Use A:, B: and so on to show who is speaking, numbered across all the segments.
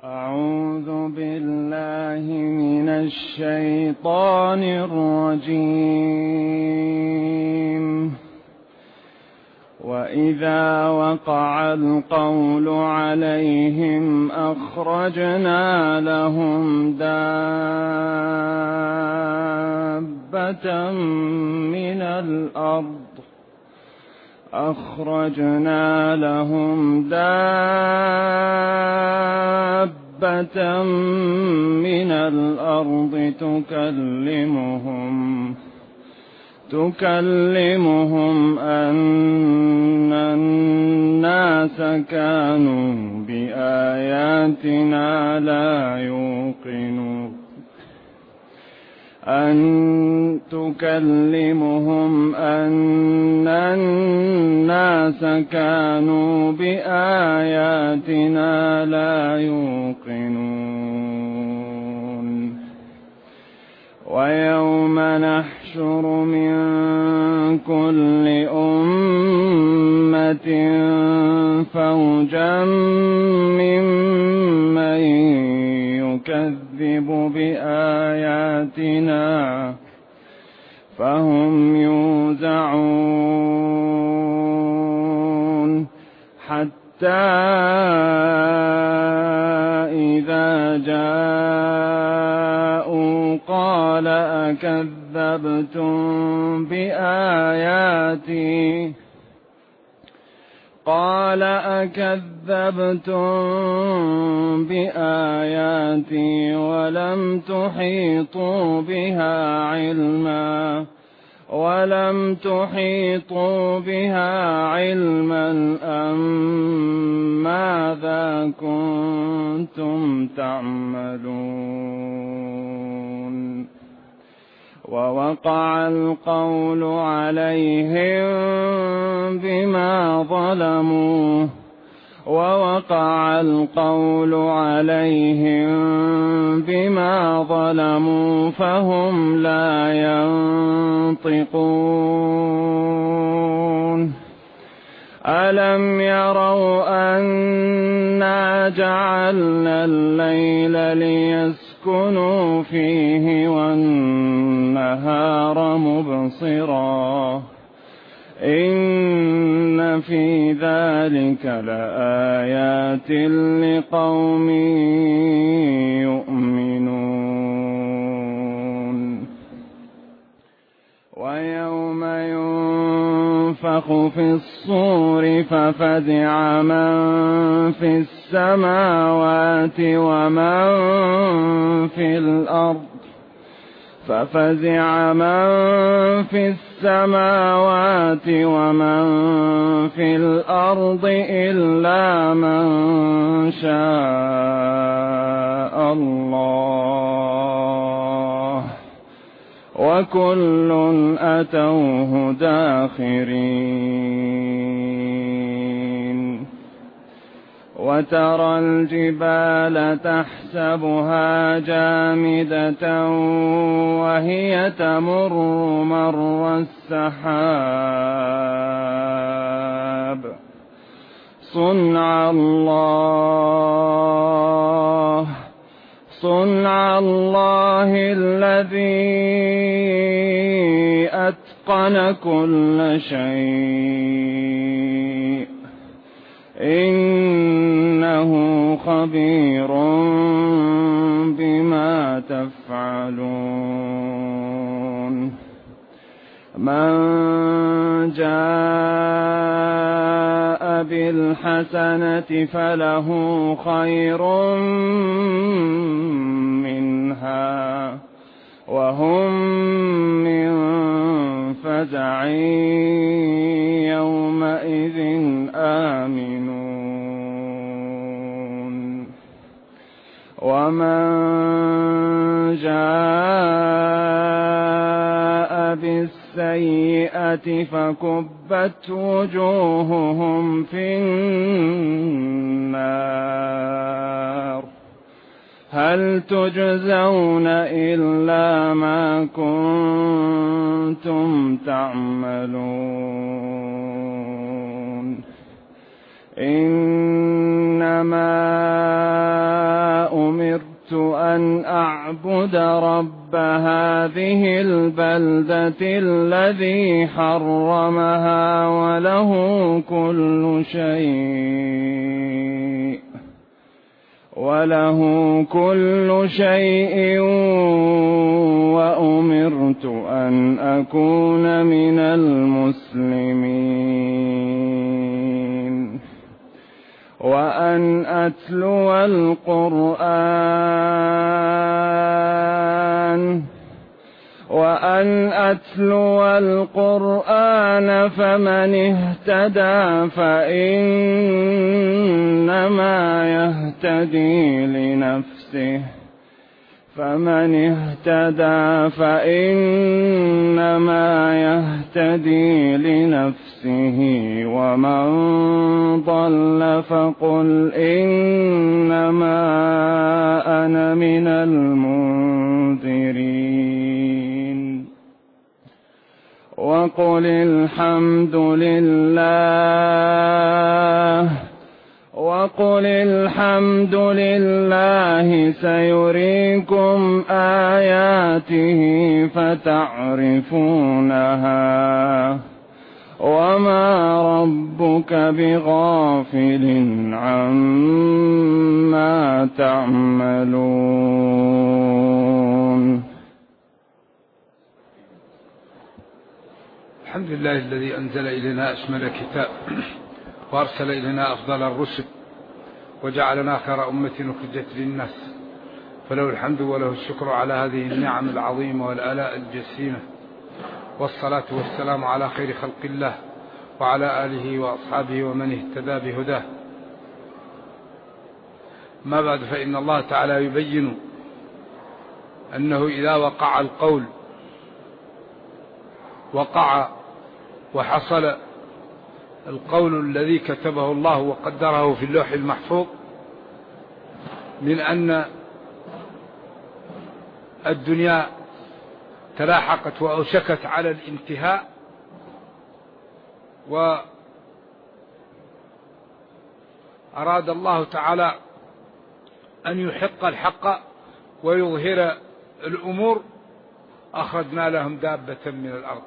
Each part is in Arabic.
A: أعوذ بالله من الشيطان الرجيم. وإذا وقع القول عليهم أخرجنا لهم دابة من الأرض تكلمهم أن الناس كانوا بآياتنا لا يوقنون ويوم نحشر من كل أمة فوجا ممن يكذب بآياتنا فهم يوزعون حتى إذا جاءوا قال أكذبتم بآياتي ولم تحيطوا بها علما أم ماذا كنتم تعملون ووقع القول عليهم بما ظلموا فهم لا ينطقون ألم يروا أنا جعلنا الليل ليسكنوا فيه والنهار مبصرا إن في ذلك لآيات لقوم يؤمنون ويوم ينفخ في الصور ففزع من في السماوات ومن في الأرض إلا من شاء الله وكل أتوه داخرين وترى الجبال تحسبها جامدة وهي تمر مر السحاب صنع الله الذي أتقن كل شيء إنه خبير بما تفعلون من جاء بالحسنة فله خير منها وهم من فزع يومئذ آمنون ومن جاء بالسيئة فكبت وجوههم في النار هل تجزون إلا ما كنتم تعملون إنما ليعبد رب هذه البلدة الذي حرمها وله كل شيء وأمرت أن أكون من المسلمين وأن أتلو القرآن فمن اهتدى فإنما يهتدي لنفسه ومن ضل فقل إنما أنا من المنذرين وقل الحمد لله سيريكم آياته فتعرفونها وما ربك بغافل عما تعملون.
B: الحمد لله الذي أنزل إلينا أشمل كتاب وأرسل إلينا أفضل الرسل وجعلنا خير أمة أخرجت للناس، فله الحمد وله الشكر على هذه النعم العظيمة والآلاء الجسيمة، والصلاة والسلام على خير خلق الله وعلى آله وأصحابه ومن اهتدى بهداه. ما بعد، فإن الله تعالى يبين أنه إذا وقع القول وقع وحصل القول الذي كتبه الله وقدره في اللوح المحفوظ من أن الدنيا تلاحقت وأوشكت على الانتهاء، وأراد الله تعالى أن يحق الحق ويظهر الأمور، أخرجنا لهم دابة من الأرض.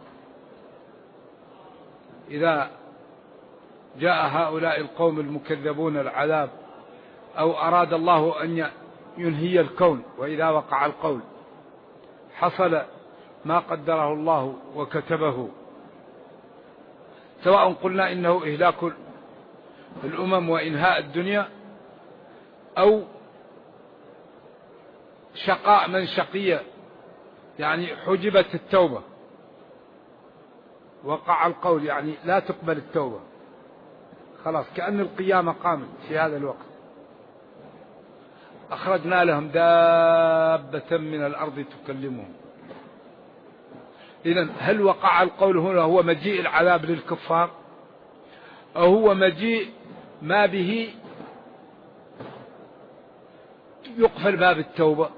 B: إذا جاء هؤلاء القوم المكذبون العذاب أو أراد الله أن ينهي الكون، وإذا وقع القول حصل ما قدره الله وكتبه، سواء قلنا إنه إهلاك الأمم وإنهاء الدنيا أو شقاء من شقي، يعني حجبت التوبة، وقع القول يعني لا تقبل التوبة، خلاص كأن القيامة قامت في هذا الوقت. أخرجنا لهم دابة من الأرض تكلمهم. إذن هل وقع القول هنا هو مجيء العذاب للكفار، أو هو مجيء ما به يقفل باب التوبة؟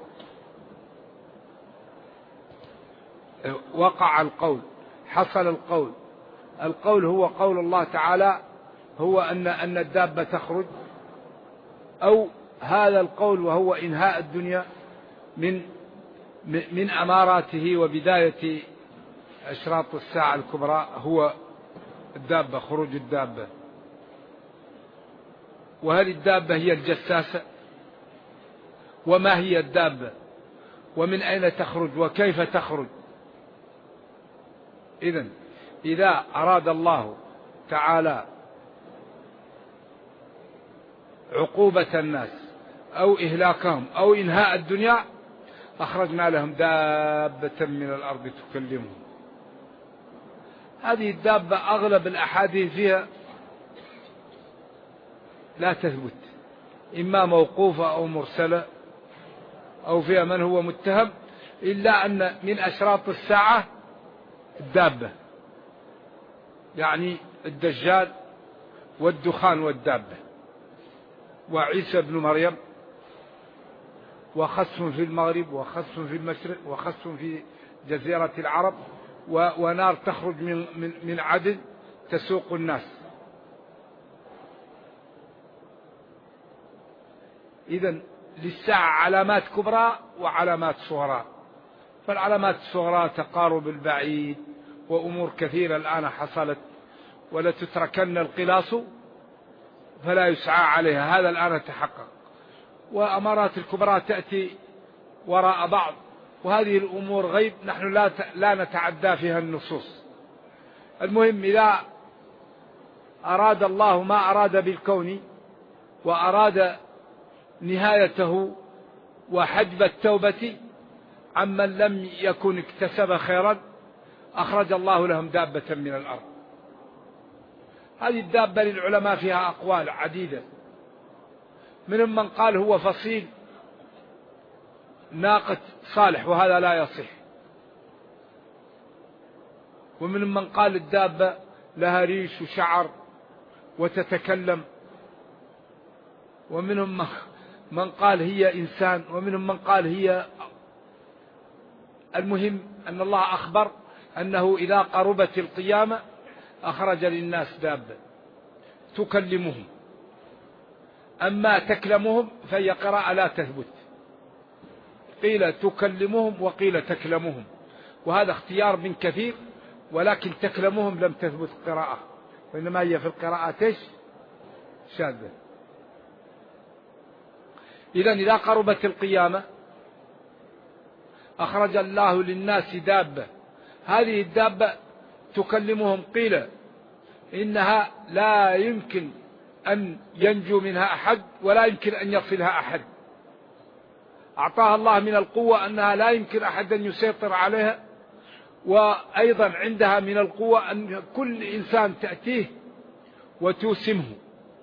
B: وقع القول، حصل القول هو قول الله تعالى، هو أن الدابة تخرج، أو هذا القول وهو إنهاء الدنيا من أماراته وبداية أشراط الساعة الكبرى هو الدابة، خروج الدابة. وهل الدابة هي الجساسة؟ وما هي الدابة؟ ومن أين تخرج وكيف تخرج؟ إذن إذا أراد الله تعالى عقوبة الناس أو إهلاكهم أو إنهاء الدنيا، أخرجنا لهم دابة من الأرض تكلمهم. هذه الدابة أغلب الأحاديث فيها لا تثبت، إما موقوفة أو مرسلة أو فيها من هو متهم، إلا أن من أشراط الساعة الدابة، يعني الدجال والدخان والدابة وعيسى بن مريم، وخسف في المغرب وخسف في المشرق وخسف في جزيرة العرب، ونار تخرج من عدن تسوق الناس. إذن للساعة علامات كبرى وعلامات صغرى. فالعلامات الصغرى تقارب البعيد وأمور كثيرة الآن حصلت، ولا تتركن القلاص فلا يسعى عليها، هذا الآن تحقق. وأمارات الكبرى تأتي وراء بعض، وهذه الأمور غيب نحن لا نتعدى فيها النصوص. المهم إذا أراد الله ما أراد بالكون وأراد نهايته وحجب التوبة عمن لم يكن اكتسب خيرا، أخرج الله لهم دابة من الأرض. هذه الدابة للعلماء فيها أقوال عديدة، منهم من قال هو فصيل ناقة صالح وهذا لا يصح، ومنهم من قال الدابة لها ريش وشعر وتتكلم، ومنهم من قال هي إنسان، ومنهم من قال هي. المهم أن الله أخبر أنه إذا قربت القيامة أخرج للناس دابة تكلمهم، أما تكلمهم فهي قراءة لا تثبت، قيل تكلمهم وقيل تكلمهم، وهذا اختيار من كثير، ولكن تكلمهم لم تثبت قراءة، وإنما هي في القراءة شاذة. إذن إذا قربت القيامة أخرج الله للناس دابة، هذه الدابة تكلمهم، قيل إنها لا يمكن أن ينجو منها أحد ولا يمكن أن يصلها أحد، أعطاها الله من القوة أنها لا يمكن أحد أن يسيطر عليها، وأيضا عندها من القوة أن كل إنسان تأتيه وتوسمه،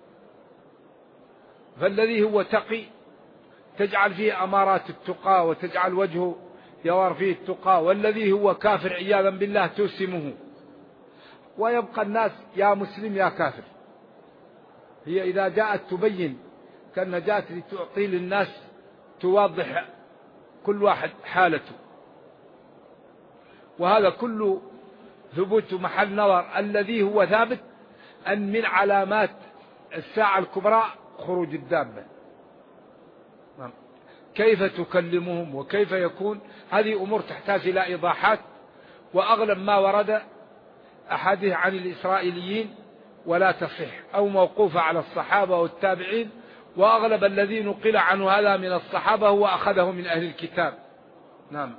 B: فالذي هو تقي تجعل فيه أمارات التقى وتجعل وجهه يوار فيه التقى، والذي هو كافر عياذا بالله توسمه، ويبقى الناس يا مسلم يا كافر. هي إذا جاءت تبين كأن جاءت لتعطي للناس توضح كل واحد حالته، وهذا كله ثبوت محل نظر. الذي هو ثابت أن من علامات الساعة الكبرى خروج الدابة. كيف تكلمهم وكيف يكون، هذه أمور تحتاج إلى إيضاحات، وأغلب ما ورد أحاديث عن الإسرائيليين ولا تصح أو موقوفة على الصحابة والتابعين، وأغلب الذي نقل عنه هذا من الصحابة هو أخذه من أهل الكتاب. نعم.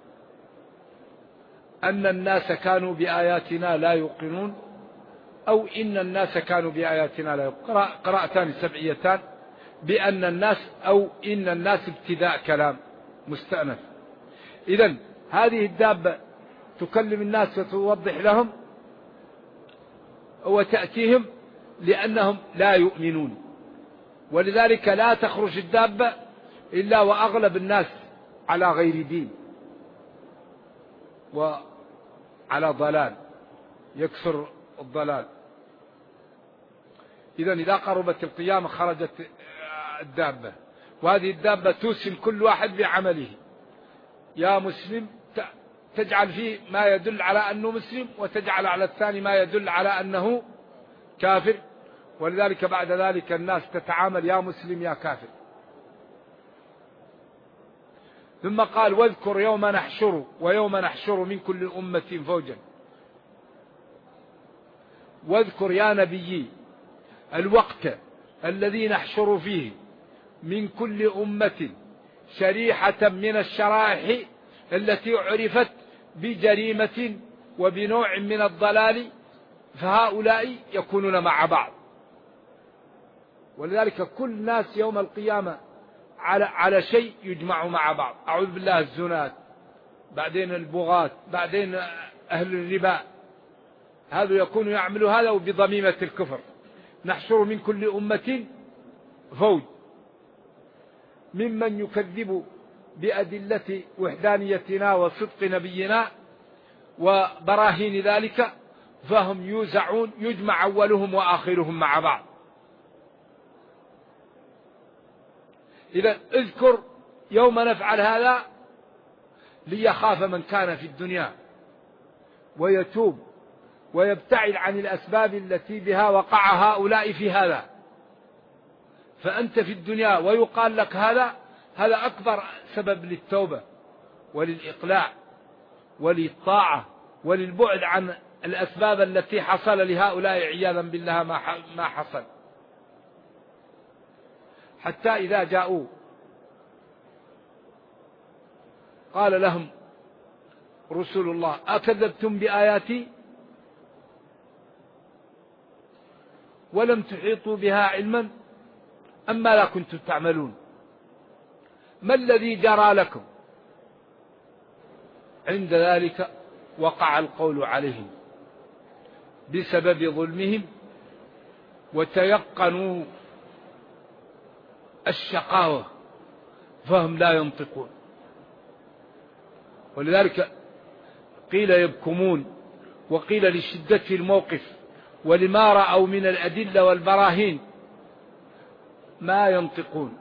B: أن الناس كانوا بآياتنا لا يوقنون، أو إن الناس كانوا بآياتنا لا يوقنون، قراءتان سبعيتان، بأن الناس أو إن الناس ابتداء كلام مستأنف. إذن هذه الدابة تكلم الناس وتوضح لهم وتأتيهم لأنهم لا يؤمنون، ولذلك لا تخرج الدابة إلا وأغلب الناس على غير دين وعلى ضلال، يكثر الضلال. إذن إذا قربت القيامة خرجت الدابة، وهذه الدابة توسم كل واحد بعمله، يا مسلم تجعل فيه ما يدل على أنه مسلم، وتجعل على الثاني ما يدل على أنه كافر، ولذلك بعد ذلك الناس تتعامل يا مسلم يا كافر. ثم قال واذكر يوم نحشر ويوم نحشر من كل أمة فوجا. واذكر يا نبي الوقت الذي نحشر فيه من كل أمة شريحة من الشرائح التي عرفت بجريمة وبنوع من الضلال، فهؤلاء يكونون مع بعض. ولذلك كل الناس يوم القيامة على شيء يجمع مع بعض. أعوذ بالله، الزنات، بعدين البغاة، بعدين أهل الربا، هذا يكون يعمل هذا بضميمة الكفر. نحشر من كل أمة فوج ممن يكذب بأدلة وحدانيتنا وصدق نبينا وبراهين ذلك، فهم يوزعون، يجمع أولهم وآخرهم مع بعض. إذا اذكر يوم نفعل هذا ليخاف من كان في الدنيا ويتوب ويبتعد عن الأسباب التي بها وقع هؤلاء في هذا. فأنت في الدنيا ويقال لك هذا هذا أكبر سبب للتوبة وللإقلاع وللطاعة وللبعد عن الأسباب التي حصل لهؤلاء عياذا بالله ما حصل. حتى إذا جاءوا قال لهم رسول الله: أكذبتم بآياتي ولم تحيطوا بها علما أم ماذا كنتم تعملون؟ ما الذي جرى لكم؟ عند ذلك وقع القول عليهم بسبب ظلمهم وتيقنوا الشقاوة فهم لا ينطقون. ولذلك قيل يبكمون، وقيل لشدة الموقف ولما رأوا من الأدلة والبراهين ما ينطقون.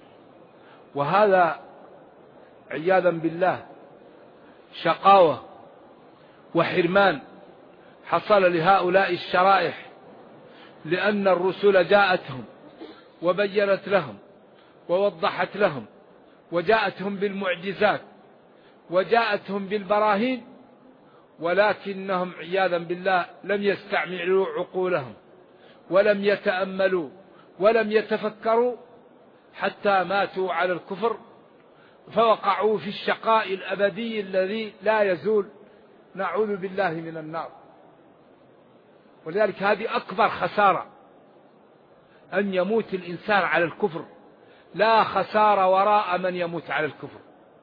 B: وهذا عياذا بالله شقاوة وحرمان حصل لهؤلاء الشرائح، لأن الرسل جاءتهم وبينت لهم ووضحت لهم وجاءتهم بالمعجزات وجاءتهم بالبراهين، ولكنهم عياذا بالله لم يستعملوا عقولهم ولم يتأملوا ولم يتفكروا حتى ماتوا على الكفر، فوقعوا في الشقاء الأبدي الذي لا يزول، نعوذ بالله من النار. ولذلك هذه أكبر خسارة، أن يموت الإنسان على الكفر، لا خسارة وراء من يموت على الكفر.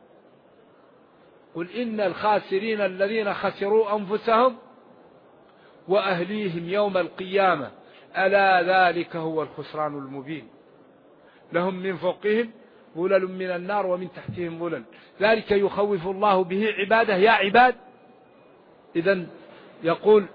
B: قل إن الخاسرين الذين خسروا أنفسهم وأهليهم يوم القيامة ألا ذلك هو الخسران المبين، لهم من فوقهم ظلل من النار ومن تحتهم ظلل، ذلك يخوف الله به عباده يا عباد. إذن يقول: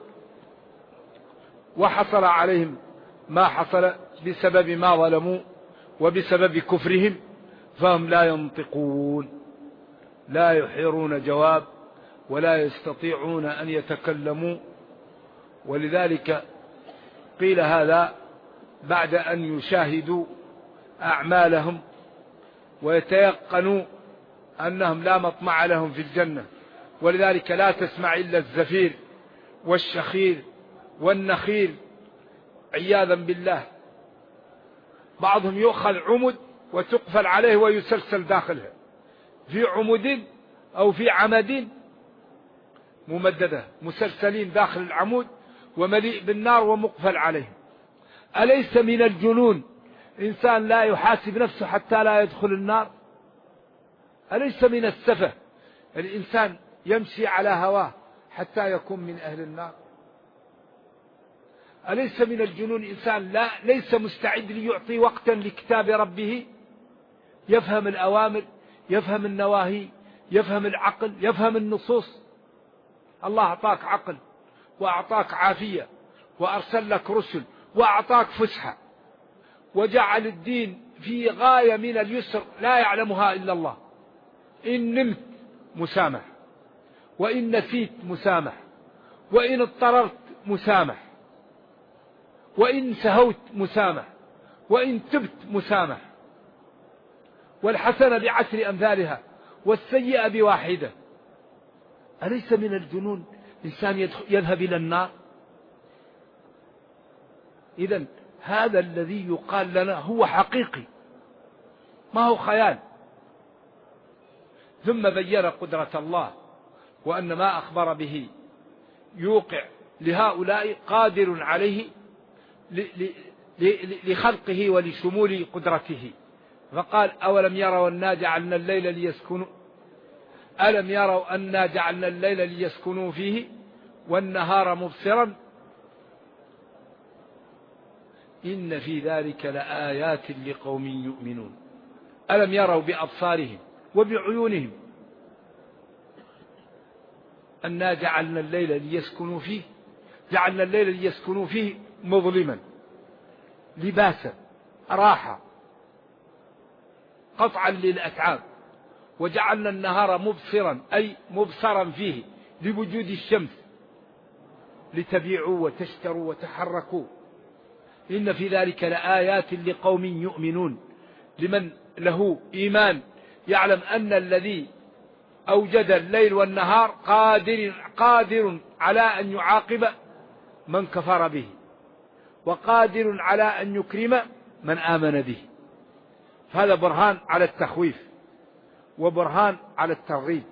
B: وحصل عليهم ما حصل بسبب ما ظلموا وبسبب كفرهم فهم لا ينطقون، لا يحيرون جواب ولا يستطيعون أن يتكلموا. ولذلك قيل هذا بعد أن يشاهدوا أعمالهم ويتيقنوا أنهم لا مطمع لهم في الجنة. ولذلك لا تسمع إلا الزفير والشخير والنخيل عياذا بالله. بعضهم يؤخذ عمد وتقفل عليه ويسلسل داخلها في عمود أو في عمد ممددة، مسلسلين داخل العمود ومليء بالنار ومقفل عليه. أليس من الجنون إنسان لا يحاسب نفسه حتى لا يدخل النار؟ أليس من السفه الإنسان يمشي على هواه حتى يكون من أهل النار؟ أليس من الجنون إنسان ليس مستعد ليعطي وقتا لكتاب ربه، يفهم الأوامر، يفهم النواهي، يفهم العقل، يفهم النصوص. الله أعطاك عقل وأعطاك عافية وأرسل لك رسل وأعطاك فسحة وجعل الدين في غاية من اليسر لا يعلمها إلا الله. إن نمت مسامح، وإن نسيت مسامح، وإن اضطررت مسامح، وإن سهوت مسامح، وإن تبت مسامح. والحسنة بعشر أمثالها والسيئة بواحدة. أليس من الجنون إنسان يذهب إلى النار؟ إذن هذا الذي يقال لنا هو حقيقي ما هو خيال. ثم بين قدرة الله وأن ما أخبر به يوقع لهؤلاء قادر عليه لخلقه ولشمول قدرته. فقال: أولم يروا أنا جعلنا الليل ليسكنوا ألم يروا أنا جعلنا الليل ليسكنوا فيه والنهار مبصرا إن في ذلك لآيات لقوم يؤمنون. ألم يروا بأبصارهم وبعيونهم أنا جعلنا الليل ليسكنوا فيه، جعلنا الليل ليسكنوا فيه مظلما لباسا راحة قطعا للأتعاب، وجعلنا النهار مبصرا أي مبصرا فيه لوجود الشمس لتبيعوا وتشتروا وتحركوا. إن في ذلك لآيات لقوم يؤمنون لمن له إيمان يعلم أن الذي أوجد الليل والنهار قادر على أن يعاقب من كفر به، وقادر على أن يكرم من آمن به. هذا برهان على التخويف وبرهان على الترغيب.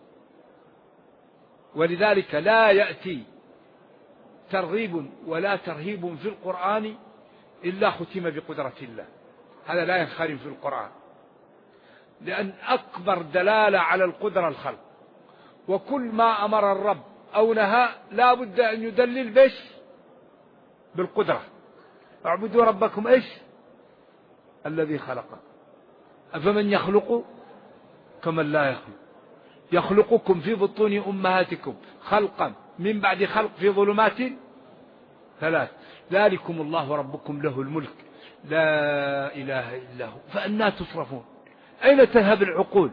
B: ولذلك لا يأتي ترغيب ولا ترهيب في القرآن إلا ختم بقدرة الله. هذا لا ينخرم في القرآن، لأن أكبر دلالة على القدرة الخلق، وكل ما أمر الرب أو نهى لا بد أن يدلل بش بالقدرة. اعبدوا ربكم إيش الذي خلقه أفمن يخلق كمن لا يخلق، يخلقكم في بطون أمهاتكم خلقا من بعد خلق في ظلمات ثلاث، ذلكم الله ربكم له الملك لا إله إلا هو فأنى تصرفون؟ أين تذهب العقول؟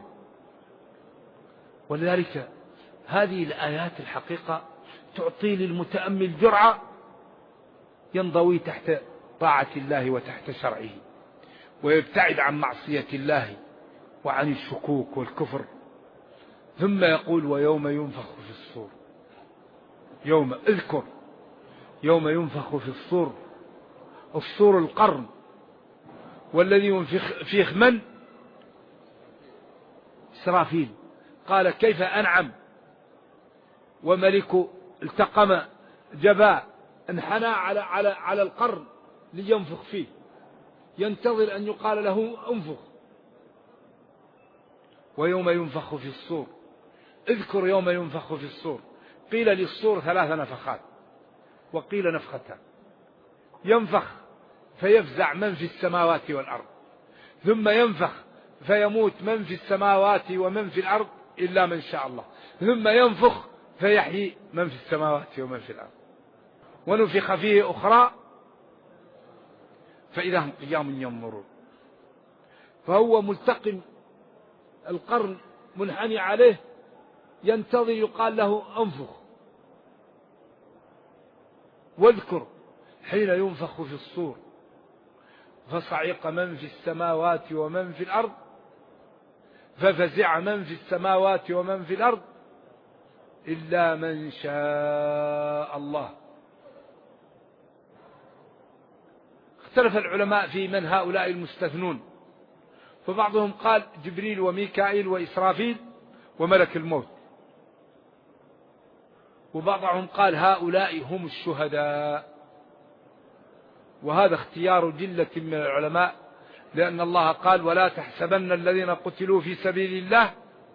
B: ولذلك هذه الآيات الحقيقة تعطي للمتأمل جرعة ينضوي تحت طاعة الله وتحت شرعه، ويبتعد عن معصية الله وعن الشكوك والكفر. ثم يقول ويوم ينفخ في الصور، اذكر يوم ينفخ في الصور، الصور القرن، والذي ينفخ فيه من؟ إسرافيل. قال كيف أنعم وملك التقم جباء انحنى على القرن لينفخ فيه، ينتظر أن يقال له انفخ. ويوم ينفخ في الصور، اذكر يوم ينفخ في الصور، قيل للصور 3 نفخات وقيل نفختان. ينفخ فيفزع من في السماوات والأرض، ثم ينفخ فيموت من في السماوات ومن في الأرض إلا من شاء الله، ثم ينفخ فيحيي من في السماوات ومن في الأرض. ونفخ فيه أخرى فإذا هم قيام ينظرون. فهو ملتقم القرن منحني عليه ينتظر يقال له انفخ. واذكر حين ينفخ في الصور فصعق من في السماوات ومن في الأرض، ففزع من في السماوات ومن في الأرض إلا من شاء الله. اختلف العلماء في من هؤلاء المستثنون، فبعضهم قال جبريل وميكائيل وإسرافيل وملك الموت، وبعضهم قال هؤلاء هم الشهداء. وهذا اختيار جلة من العلماء، لأن الله قال ولا تحسبن الذين قتلوا في سبيل الله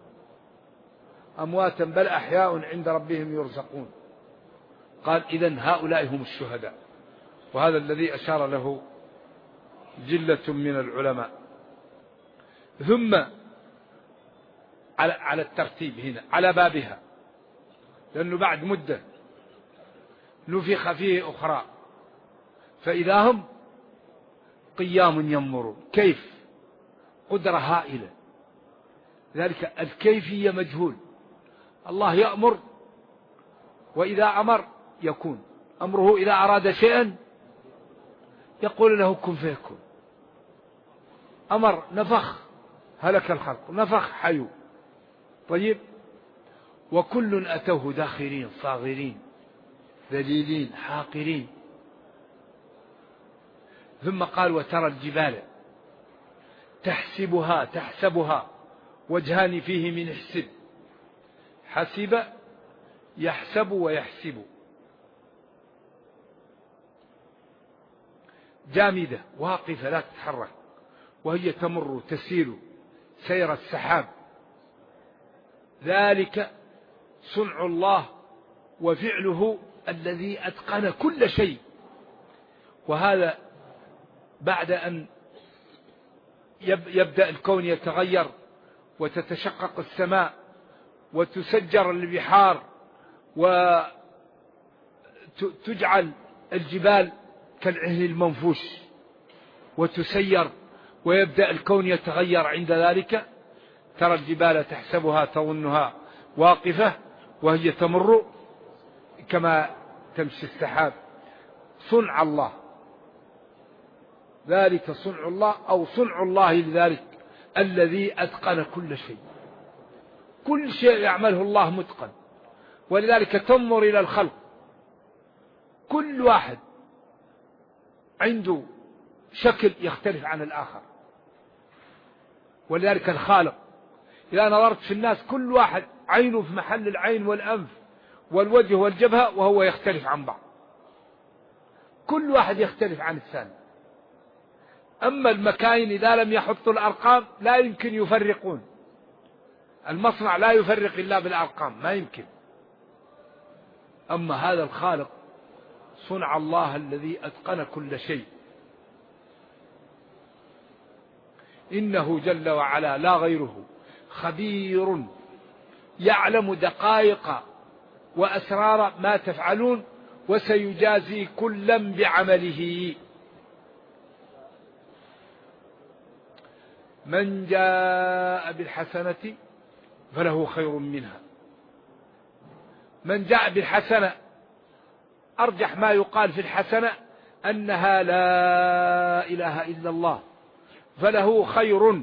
B: أمواتا بل أحياء عند ربهم يرزقون. قال إذن هؤلاء هم الشهداء، وهذا الذي أشار له جلة من العلماء. ثم على الترتيب هنا على بابها، لأنه بعد مدة نفخ فيه أخرى فإذا هم قيام ينظرون. كيف؟ قدرة هائلة، ذلك الكيفية مجهول. الله يأمر، وإذا أمر يكون. أمره إذا أراد شيئا يقول له كن فيكون. أمر نفخ هلك الخلق، نفخ حيو. طيب، وكل أتوه داخرين صاغرين ذليلين حاقرين. ثم قال وترى الجبال تحسبها وجهان فيه من حسب، حسب يحسب ويحسب، جامدة واقفة لا تتحرك، وهي تمر تسير سير السحاب. ذلك صنع الله وفعله الذي أتقن كل شيء. وهذا بعد أن يبدأ الكون يتغير وتتشقق السماء وتسجر البحار وتجعل الجبال كالعهن المنفوش وتسير، ويبدأ الكون يتغير. عند ذلك ترى الجبال تحسبها تظنها واقفة وهي تمر كما تمشي السحاب. صنع الله ذلك صنع الله أو صنع الله لذلك الذي أتقن كل شيء. كل شيء يعمله الله متقن، ولذلك تنظر إلى الخلق كل واحد عنده شكل يختلف عن الآخر، ولذلك الخالق إذا نظرت في الناس كل واحد عينه في محل العين والأنف والوجه والجبهة وهو يختلف عن بعض، كل واحد يختلف عن الثاني. أما المكاين إذا لم يحطوا الأرقام لا يمكن يفرقون، المصنع لا يفرق إلا بالأرقام، ما يمكن. أما هذا الخالق صنع الله الذي أتقن كل شيء، إنه جل وعلا لا غيره خبير يعلم دقائق وأسرار ما تفعلون وسيجازي كلا بعمله. من جاء بالحسنة فله خير منها. من جاء بالحسنة أرجح ما يقال في الحسنة أنها لا إله إلا الله، فله خير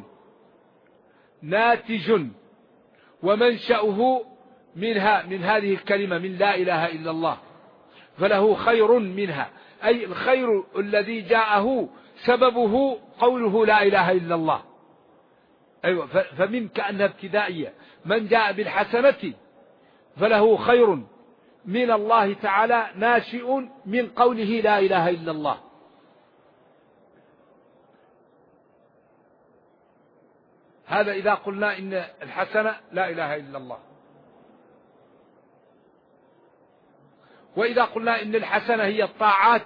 B: ناتج ومنشأه منها، من هذه الكلمة من لا إله إلا الله، فله خير منها، أي الخير الذي جاءه سببه قوله لا إله إلا الله. أيوة، فمن كأنها ابتدائية. من جاء بالحسنة فله خير من الله تعالى ناشئ من قوله لا إله إلا الله. هذا إذا قلنا إن الحسنة لا إله إلا الله. وإذا قلنا إن الحسنة هي الطاعات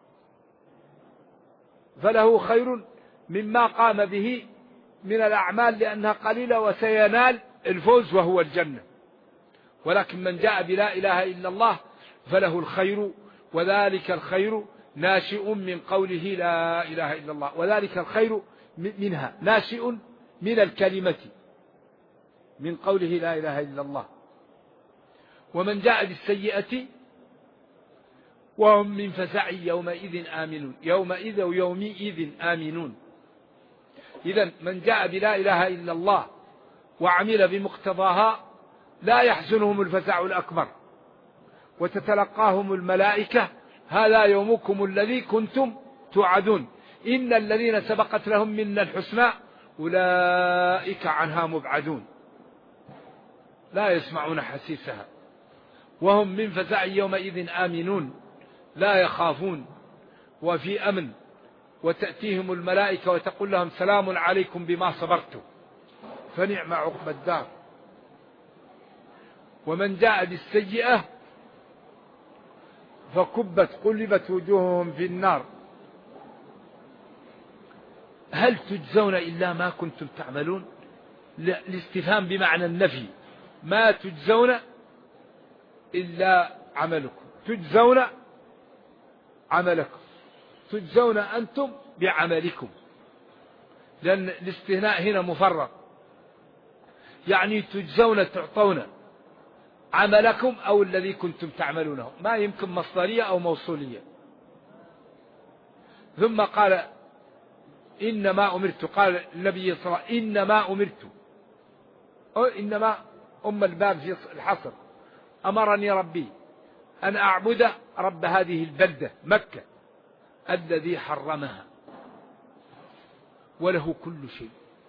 B: فله خير مما قام به من الأعمال لأنها قليلة وسينال الفوز وهو الجنة. ولكن من جاء بلا إله إلا الله فله الخير، وذلك الخير ناشئ من قوله لا إله إلا الله، وذلك الخير منها ناشئ من الكلمة من قوله لا إله إلا الله. ومن جاء بالسيئة وهم من فزع يومئذ آمنون، يومئذ ويومئذ آمنون. إذن من جاء بلا إله إلا الله وعمل بمقتضاها لا يحزنهم الفزع الأكبر، وتتلقاهم الملائكة هذا يومكم الذي كنتم توعدون، إن الذين سبقت لهم منا الحسنى أولئك عنها مبعدون لا يسمعون حسيسها وهم من فزع يومئذ آمنون لا يخافون وفي أمن، وتأتيهم الملائكة وتقول لهم سلام عليكم بما صبرتم فنعم عقبى الدار. ومن جاء بالسيئة قلبت وجوههم في النار هل تجزون إلا ما كنتم تعملون. الاستفهام بمعنى النفي، ما تجزون إلا عملكم، تجزون عملكم، تجزون أنتم بعملكم، لأن الاستثناء هنا مفرغ، يعني تجزون تعطون عملكم أو الذي كنتم تعملونه، ما يمكن مصدرية أو موصولية. ثم قال إنما أمرت، قال النبي صلى الله عليه وسلم إنما أمرت، إنما الباب في الحصر، أمرني ربي أن أعبد رب هذه البلدة مكة الذي حرمها وله كل شيء.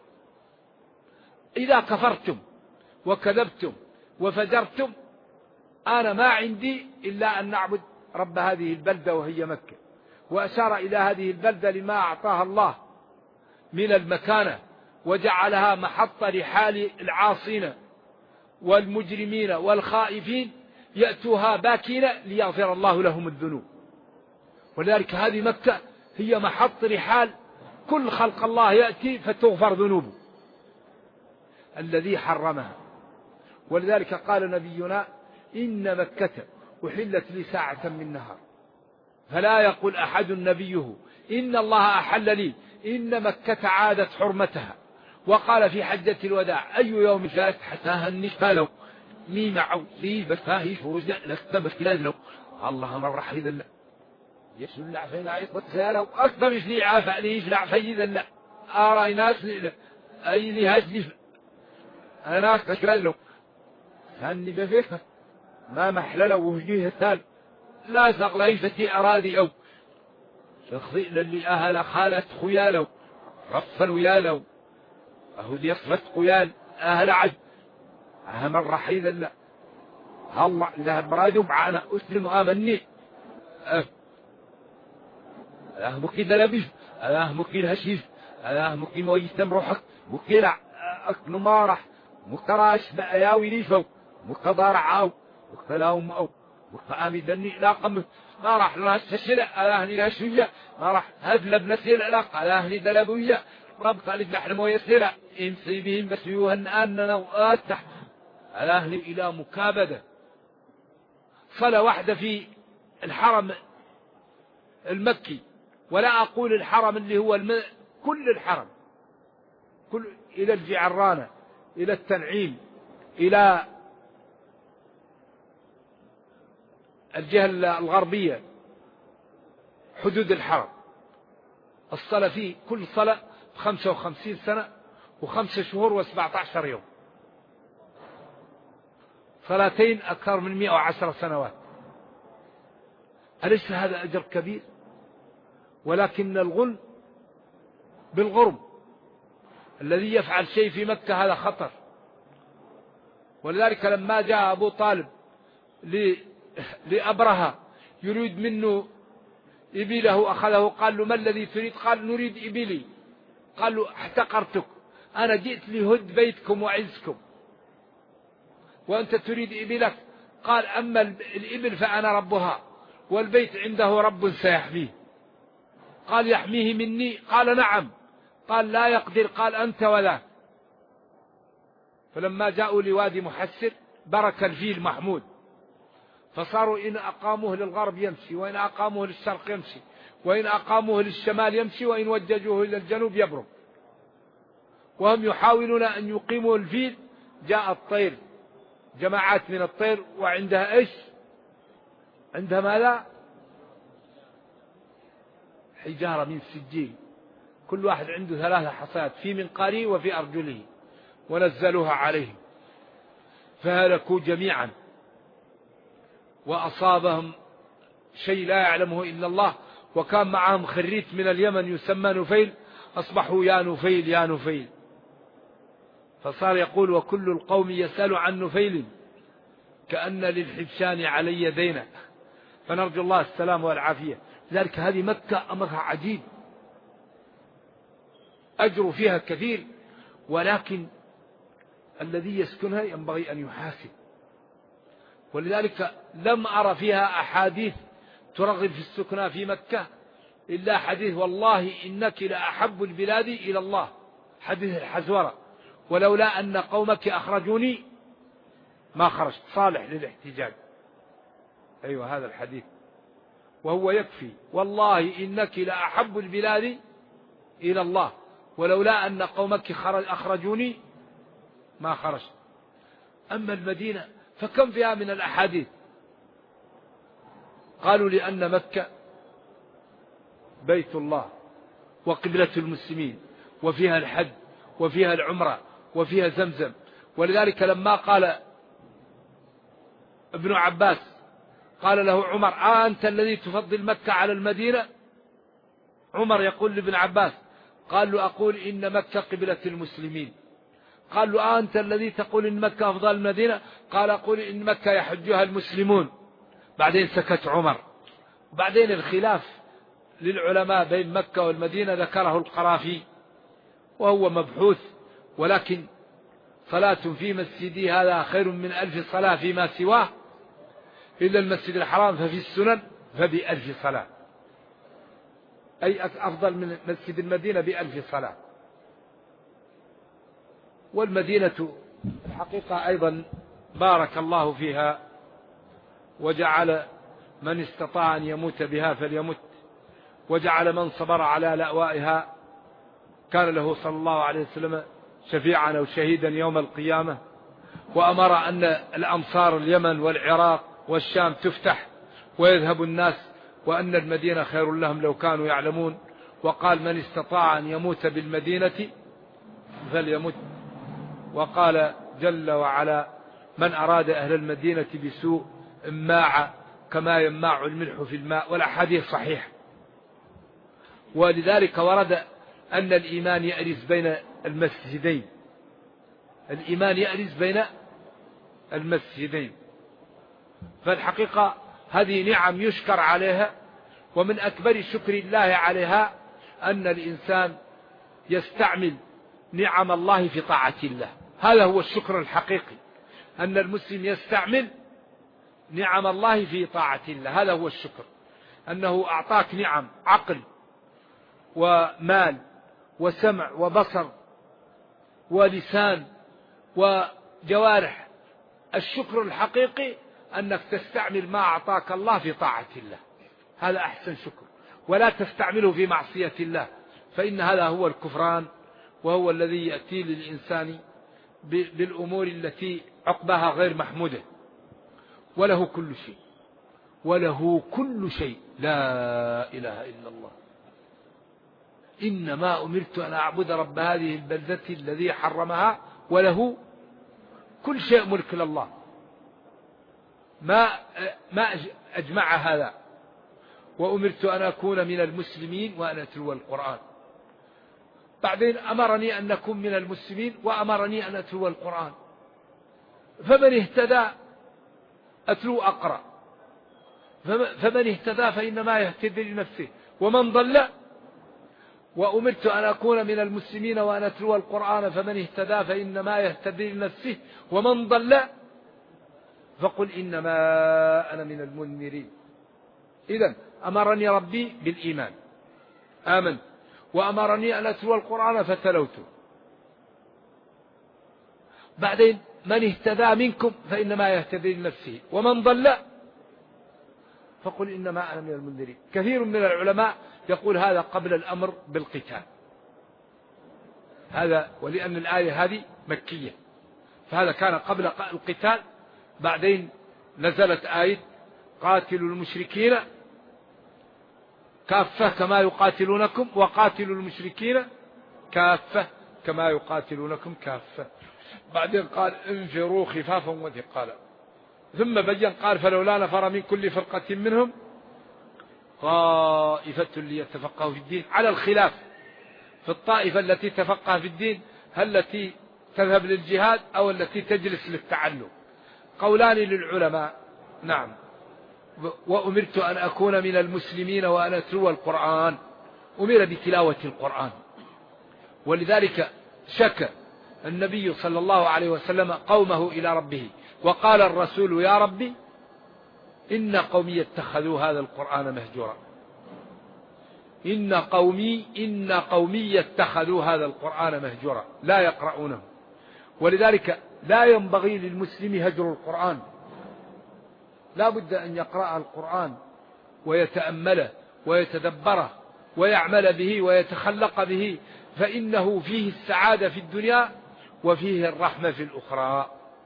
B: إذا كفرتم وكذبتم وفجرتم أنا ما عندي إلا أن نعبد رب هذه البلدة وهي مكة. وأشار إلى هذه البلدة لما أعطاها الله من المكانة، وجعلها محط رحال العاصين والمجرمين والخائفين يأتوها باكين ليغفر الله لهم الذنوب. ولذلك هذه مكة هي محط رحال كل خلق الله يأتي فتغفر ذنوبه الذي حرمها. ولذلك قال نبينا إن مكة أحلت لي ساعة من نهار، فلا يقول أحد نبيه إن الله أحل لي، إن مكة عادت حرمتها. وقال في حجة الوداع أي يوم جاءت حتاها النخال ميم عوزي بفاهي فرجع لك تبكي لو اللهم رحيد الله
C: يشلع فين عيط سالو أكثر مش لي عافى لي يشلع فيذا لا أرى ناس أي لي هجلف أنا كشلو هني بفكر ما محلله وجيه الثال لا سقلي فتي أرادي أو شخصي للي أهل خالة خيالو رفل ويالو أهدي يصفت قيال أهل عجب أهم الرحيل لا الله ذهب برادو معنا أسلم آمني ممكن دلبيش ممكن هشيش ممكن ويستم روحك ممكن أكل مارح مكتراش بأياوي ليفو مكتضارع عاو مكتلاهم أو مكتآمي دني لا قمت ما راح لنا السلع أهني لا شوية ما راح هذل بنسير لا أهني دلبوية ربط لجنح ويسير إنسي بهم بسيوهن أننا وآتح أهني إلى مكابدة صلاة واحدة في الحرم المكي ولا أقول الحرم اللي هو كل الحرم كل إلى الجعرانة إلى التنعيم إلى الجهة الغربية حدود الحرم الصلاة فيه كل صلاة 55 سنة و5 شهور و17 يوم صلاتين أكثر من 110 سنوات أليس هذا أجر كبير؟ ولكن الغل بالغرم الذي يفعل شيء في مكة هذا خطر. ولذلك لما جاء أبو طالب لأبرهة يريد منه إبله أخذه قال له ما الذي تريد؟ قال نريد إبلي. قال له احتقرتك أنا جئت لهد بيتكم وعزكم وأنت تريد إبلك. قال أما الإبل فأنا ربها والبيت عنده رب سيحميه. قال يحميه مني؟ قال نعم. قال لا يقدر. قال أنت ولا. فلما جاءوا لوادي محسر برك الفيل محمود فصاروا إن أقاموه للغرب يمشي وإن أقاموه للشرق يمشي وإن أقاموه للشمال يمشي وإن وججوه إلى الجنوب يبرم. وهم يحاولون أن يقيموا الفيل. جاء الطير جماعات من الطير وعندها إيش؟ عندها ماذا؟ حجارة من سجيل كل واحد عنده 3 حصات في منقاره وفي أرجله ونزلوها عليهم فهلكوا جميعا وأصابهم شيء لا يعلمه إلا الله. وكان معهم خريت من اليمن يسمى نفيل أصبحوا يا نفيل يا نفيل. فصار يقول وكل القوم يسأل عن نفيل كأن للحبشان علي دينا. فنرجو الله السلام والعافية. لذلك هذه مكة أمرها عجيب أجر فيها كثير ولكن الذي يسكنها ينبغي أن يحاسب. ولذلك لم أرى فيها أحاديث ترغب في السكنى في مكة إلا حديث والله إنك لأحب البلاد إلى الله حديث الحزورة ولولا أن قومك أخرجوني ما خرجت صالح للاحتجاج. أيوة هذا الحديث وهو يكفي والله إنك لأحب البلاد إلى الله ولولا أن قومك أخرجوني ما خرجت. أما المدينة فكم فيها من الأحاديث؟ قالوا لأن مكة بيت الله وقبلة المسلمين وفيها الحج وفيها العمرة وفيها زمزم. ولذلك لما قال ابن عباس قال له عمر أنت الذي تفضل مكة على المدينة؟ عمر يقول لابن عباس قال له أقول إن مكة قبلة المسلمين. قال له أنت الذي تقول إن مكة أفضل المدينة؟ قال أقول إن مكة يحجها المسلمون. بعدين سكت عمر. بعدين الخلاف للعلماء بين مكة والمدينة ذكره القرافي وهو مبحوث ولكن صلاة في مسجدي هذا خير من 1000 صلاة فيما سواه إلا المسجد الحرام ففي السنن ب1000 صلاة أي أفضل من مسجد المدينة ب1000 صلاة. والمدينة الحقيقة أيضا بارك الله فيها وجعل من استطاع أن يموت بها فليمت وجعل من صبر على لأوائها كان له صلى الله عليه وسلم شفيعا أو شهيدا يوم القيامة. وأمر أن الأمصار اليمن والعراق والشام تفتح ويذهب الناس
B: وأن المدينة خير لهم لو كانوا يعلمون. وقال من استطاع أن يموت بالمدينة فليمت. وقال جل وعلا من أراد أهل المدينة بسوء اماع كما يماع الملح في الماء، والأحاديث صحيح. ولذلك ورد أن الإيمان يأرز بين المسجدين، الإيمان يأرز بين المسجدين. فالحقيقة هذه نعم يشكر عليها، ومن أكبر شكر الله عليها أن الإنسان يستعمل نعم الله في طاعة الله. هذا هو الشكر الحقيقي، أن المسلم يستعمل نعم الله في طاعة الله. هذا هو الشكر، أنه أعطاك نعم عقل ومال وسمع وبصر ولسان وجوارح. الشكر الحقيقي أنك تستعمل ما أعطاك الله في طاعة الله، هذا أحسن شكر، ولا تستعمله في معصية الله، فإن هذا هو الكفران، وهو الذي يأتي للإنسان بالأمور التي عقبها غير محمودة. وله كل شيء، وله كل شيء، لا إله إلا الله. إنما أمرت أن أعبد رب هذه البلدة الذي حرمها وله كل شيء ملك لله. ما أجمع هذا. وأمرت أن أكون من المسلمين وأن أتلو القرآن. بعدين أمرني أن نكون من المسلمين وأمرني أن أتلو القرآن. فمن اهتدى أتلو أقرأ، فمن اهتدى فإنما يهتدي لنفسه، ومن ضل. وأمرت أن أكون من المسلمين وأن أتلو القرآن، فمن اهتدى فإنما يهتدي لنفسه، ومن ضل فقل إنما أنا من المنذرين. إذن أمرني ربي بالإيمان آمن، وأمرني أن أتلو القرآن فتلوته. بعدين من اهتدى منكم فإنما يهتدي لنفسه، ومن ضل فقل إنما أنا من المنذرين. كثير من العلماء يقول هذا قبل الأمر بالقتال، هذا ولأن الآية هذه مكية، فهذا كان قبل القتال. بعدين نزلت آية قاتلوا المشركين كافة كما يقاتلونكم، وقاتلوا المشركين كافة كما يقاتلونكم كافة. بعدين قال انفروا خفافا وثقالا، ثم بين قال فلولا نفر من كل فرقة منهم طائفة ليتفقهوا في الدين، على الخلاف في الطائفة التي تفقه في الدين، هل التي تذهب للجهاد أو التي تجلس للتعلم. قولان للعلماء. نعم. وأمرت أن أكون من المسلمين وأن أتلو القرآن، أمر بتلاوة القرآن. ولذلك شكى النبي صلى الله عليه وسلم قومه إلى ربه، وقال الرسول يا ربي إن قومي اتخذوا هذا القرآن مهجورا، إن قومي اتخذوا هذا القرآن مهجورا لا يقرؤونه. ولذلك لا ينبغي للمسلم هجر القرآن، لا بد أن يقرأ القرآن ويتأمله ويتدبره ويعمل به ويتخلق به، فإنه فيه السعادة في الدنيا وفيه الرحمة في الأخرى.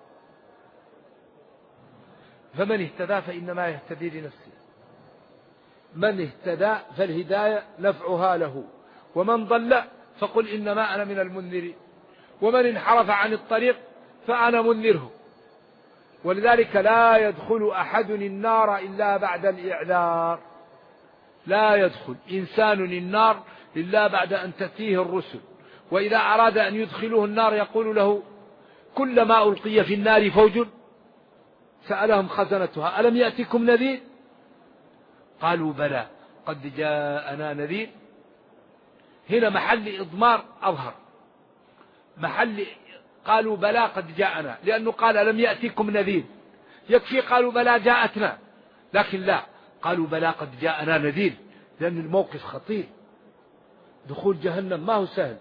B: فمن اهتدى فإنما يهتدي لنفسه، من اهتدى فالهداية نفعها له، ومن ضل فقل إنما أنا من المنذرين، ومن انحرف عن الطريق فأنا منذره. ولذلك لا يدخل أحد النار إلا بعد الإعذار، لا يدخل إنسان النار إلا بعد أن تأتيه الرسل، وإذا أراد أن يدخله النار يقول له كلما ألقي في النار فوج سألهم خزنتها ألم يأتكم نذير؟ قالوا بلى قد جاءنا نذير. هنا محل إضمار أظهر، محل قالوا بلى قد جاءنا، لأنه قال ألم يأتكم نذير، يكفي قالوا بلى جاءتنا، لكن لا، قالوا بلى قد جاءنا نذير، لأن الموقف خطير، دخول جهنم ما هو سهل.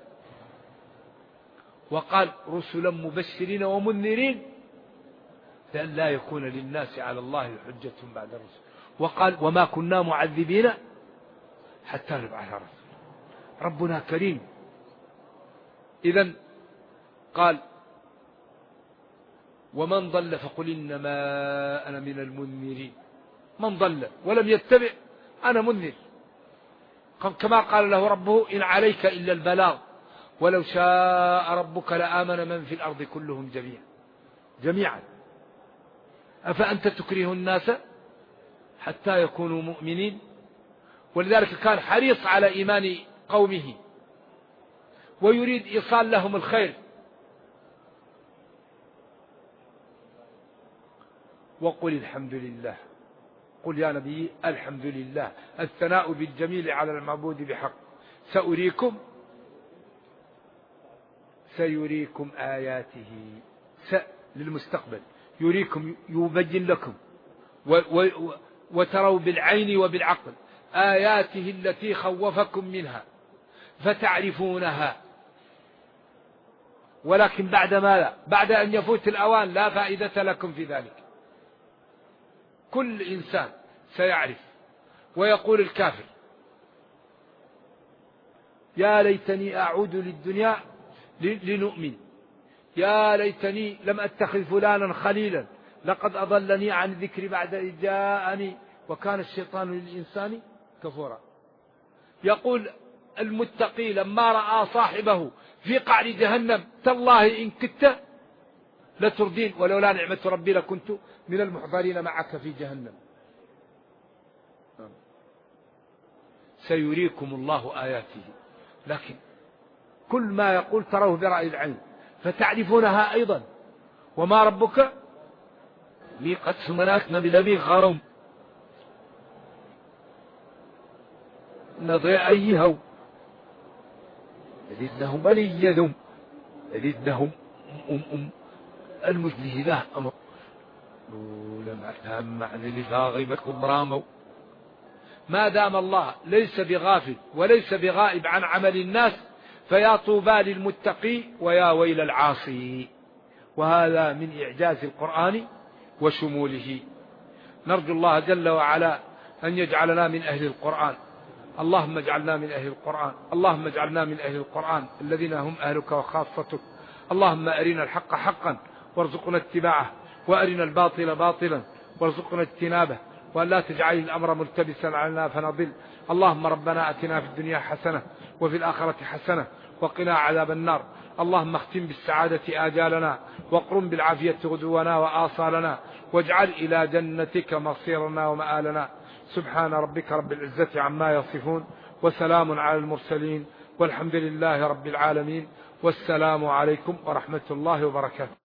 B: وقال رسلا مبشرين ومنذرين لأن لا يكون للناس على الله حجة بعد الرسل. وقال وما كنا معذبين حتى نبعث رسولا، ربنا كريم. إذن قال ومن ضل فقل إنما أنا من المنذرين. من ضل ولم يتبع أنا منذر، كما قال له ربه إن عليك إلا البلاغ ولو شاء ربك لآمن من في الأرض كلهم جميعا أفأنت تكره الناس حتى يكونوا مؤمنين. ولذلك كان حريص على إيمان قومه ويريد إيصال لهم الخير. وقل الحمد لله، قل يا نبي الحمد لله، الثناء بالجميل على المعبود بحق. سيريكم آياته، للمستقبل، يريكم يبين لكم وتروا بالعين وبالعقل آياته التي خوفكم منها فتعرفونها، ولكن بعد ماذا؟ بعد أن يفوت الأوان، لا فائدة لكم في ذلك. كل إنسان سيعرف. ويقول الكافر يا ليتني أعود للدنيا لنؤمن، يا ليتني لم أتخذ فلانا خليلا لقد أضلني عن الذكر بعد إذ جاءني وكان الشيطان للإنسان كفورا. يقول المتقي لما رأى صاحبه في قعر جهنم تالله إن كدت لتردين ولولا نعمة ربي لكنت من المحضرين معك في جهنم. سيريكم الله آياته، لكن كل ما يقول تروه برأي العين فتعرفونها أيضا. وما ربك قد سمناكنا بذبي غرم نضيع أيهم لذنهم بليدهم لذنهم المجله له أمر لما أفهم معنى لفاغبكم راموا. ما دام الله ليس بغافل وليس بغائب عن عمل الناس فيا طوبى للمتقي ويا ويل العاصي. وهذا من إعجاز القرآن وشموله. نرجو الله جل وعلا أن يجعلنا من أهل القرآن. اللهم اجعلنا من أهل القرآن، اللهم اجعلنا من أهل القرآن الذين هم أهلك وخاصتك. اللهم أرنا الحق حقا وارزقنا اتباعه، وأرنا الباطل باطلا وارزقنا اجتنابه، وأن لا تجعل الأمر ملتبسا علينا فنضل. اللهم ربنا أتنا في الدنيا حسنة وفي الآخرة حسنة وقنا عذاب النار. اللهم اختم بالسعادة آجالنا واقرم بالعافية غدونا وآصالنا، واجعل إلى جنتك مصيرنا ومآلنا. سبحان ربك رب العزة عما يصفون، وسلام على المرسلين، والحمد لله رب العالمين، والسلام عليكم ورحمة الله وبركاته.